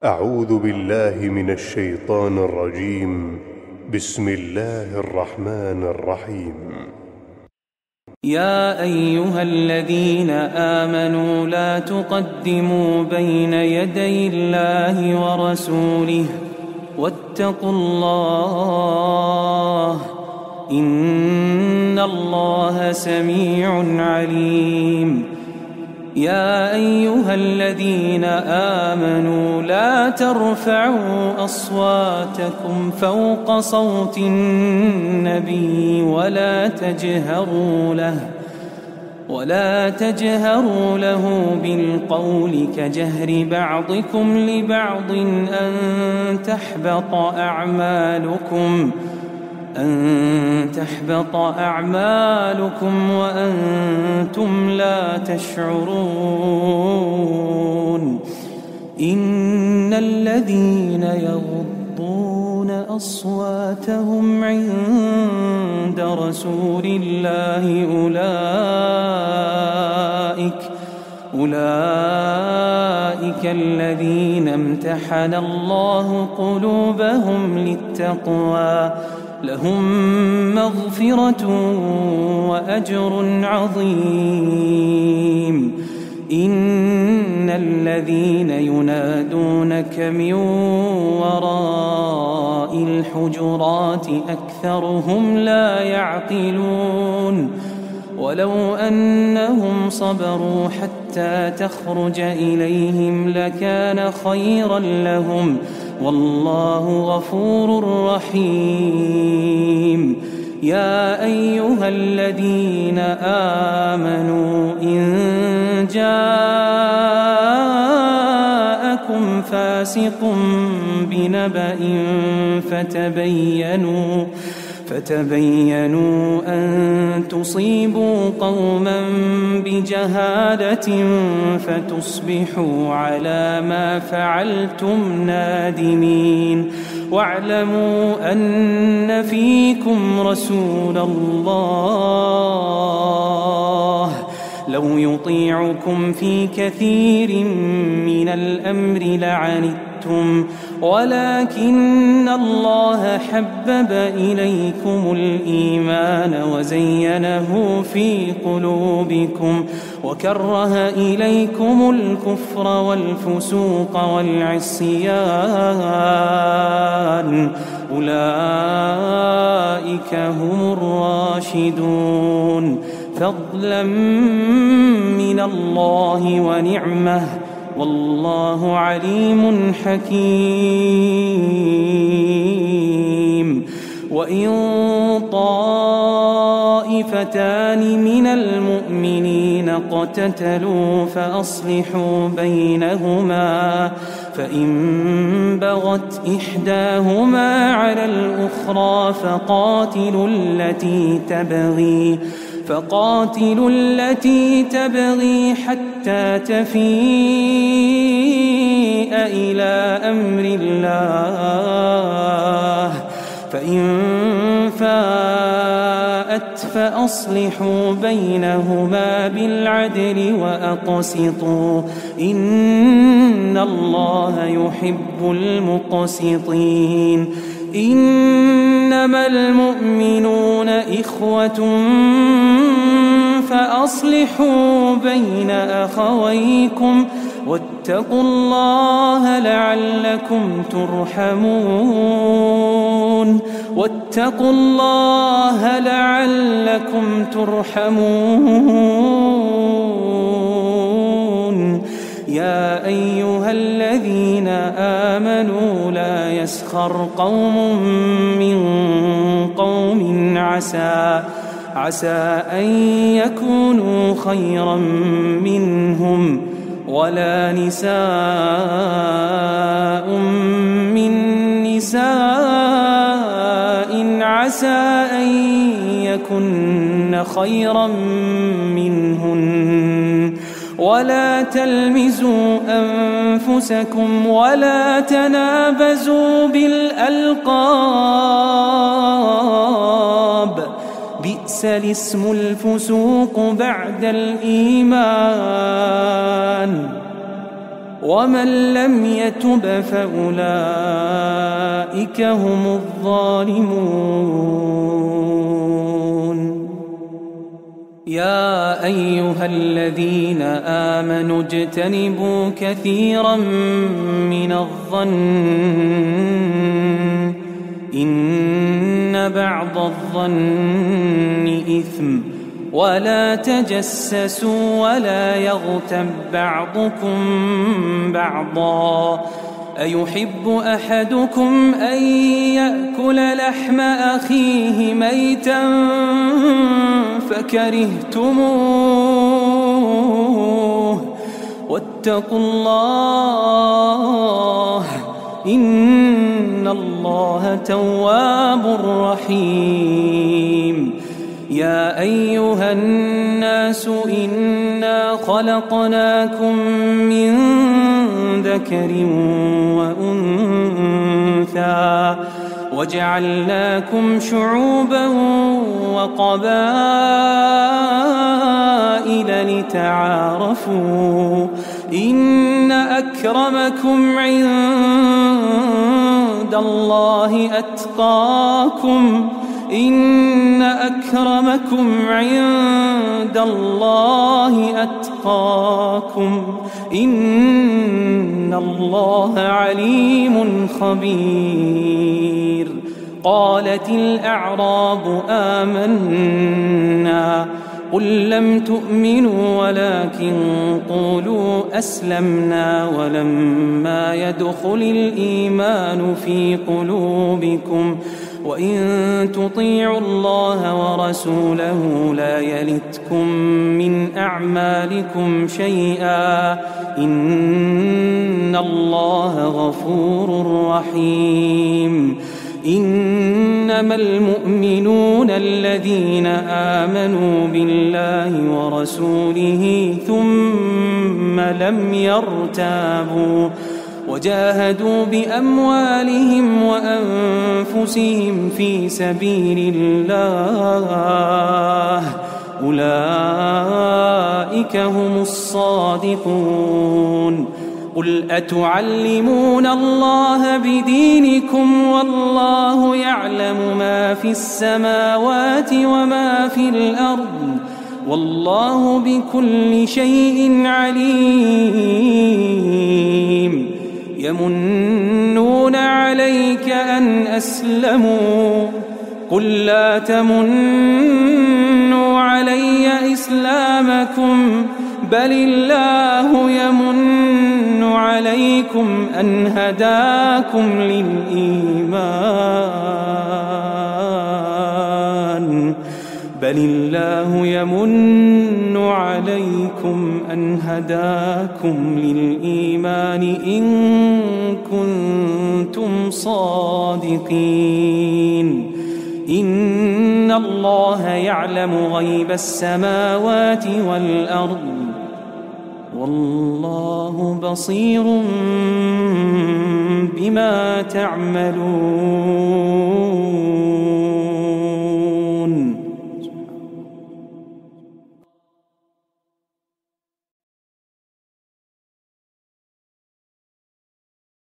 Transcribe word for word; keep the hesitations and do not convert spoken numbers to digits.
أعوذ بالله من الشيطان الرجيم. بسم الله الرحمن الرحيم. يا أيها الذين آمنوا لا تقدموا بين يدي الله ورسوله واتقوا الله إن الله سميع عليم. يا أيها الذين آمنوا لا ترفعوا أصواتكم فوق صوت النبي ولا تجهروا له ولا تجهروا له بالقول كجهر بعضكم لبعض أن تحبط أعمالكم أن تحبط أعمالكم وأنتم لا تشعرون. إن الذين يغضون أصواتهم عند رسول الله أولئك أولئك الذين امتحن الله قلوبهم للتقوى لهم مغفرة وأجر عظيم. إن الذين ينادونك من وراء الحجرات أكثرهم لا يعقلون. ولو أنهم صبروا حتى تخرج إليهم لكان خيرا لهم والله غفور رحيم. يا أيها الذين آمنوا إن جاءكم فاسق بنبأ فتبينوا فتبينوا أن تصيبوا قوما بجهالة فتصبحوا على ما فعلتم نادمين. واعلموا أن فيكم رسول الله لو يطيعكم في كثير من الأمر لعنتم ولكن الله حبب إليكم الإيمان وزينه في قلوبكم وكره إليكم الكفر والفسوق والعصيان أولئك هم الراشدون فضلا من الله ونعمه والله عليم حكيم. وإن طائفتان من المؤمنين اقتتلوا فأصلحوا بينهما فإن بغت إحداهما على الأخرى فقاتلوا التي تبغي فقاتلوا التي تبغي حتى تفيء إلى أمر الله فإن فاءت فأصلحوا بينهما بالعدل وأقسطوا إن الله يحب المقسطين. إنما المؤمنون إخوة فأصلحوا بين أخويكم واتقوا الله لعلكم ترحمون واتقوا الله لعلكم ترحمون. يا أيها الذين آمنوا لا يسخر قوم من قوم عسى عسى أن يكونوا خيرا منهم ولا نساء من نساء عسى أن يكن خيرا منهن ولا تلمزوا أنفسكم ولا تنابزوا بالألقاب بئس الاسم الفسوق بعد الإيمان ومن لم يتب فأولئك هم الظالمون. يا أيها الذين آمنوا اجتنبوا كثيرا من الظن إن بعض الظن إثم ولا تجسسوا ولا يغتب بعضكم بعضا أيحب أحدكم أن يأكل لحم أخيه ميتا فكرهتموه واتقوا الله إن الله تواب رحيم. يا أيها الناس إنا خلقناكم من ذكر وأنثى وجعلناكم شعوبا وقبائل لتعارفوا إن أكرمكم عند الله أتقاكم إن أكرمكم عند الله أتقاكم إن الله عليم خبير. قالت الأعراب آمنا قل لم تؤمنوا ولكن قولوا أسلمنا ولما يدخل الإيمان في قلوبكم وإن تطيعوا الله ورسوله لا يلتكم من أعمالكم شيئا إن الله غفور رحيم. إنما المؤمنون الذين آمنوا بالله ورسوله ثم لم يرتابوا وجاهدوا بأموالهم وأنفسهم في سبيل الله أولئك هم الصادقون. قل أتعلمون الله بدينكم والله يعلم ما في السماوات وما في الأرض والله بكل شيء عليم. يمنون عليك أن أسلموا قل لا تمنوا علي إسلامكم بل الله يمن عليكم أن هداكم للإيمان بل الله يمن عليكم أن هداكم للإيمان إن كنتم صادقين. إن الله يعلم غيب السماوات والأرض والله بصير بما تعملون.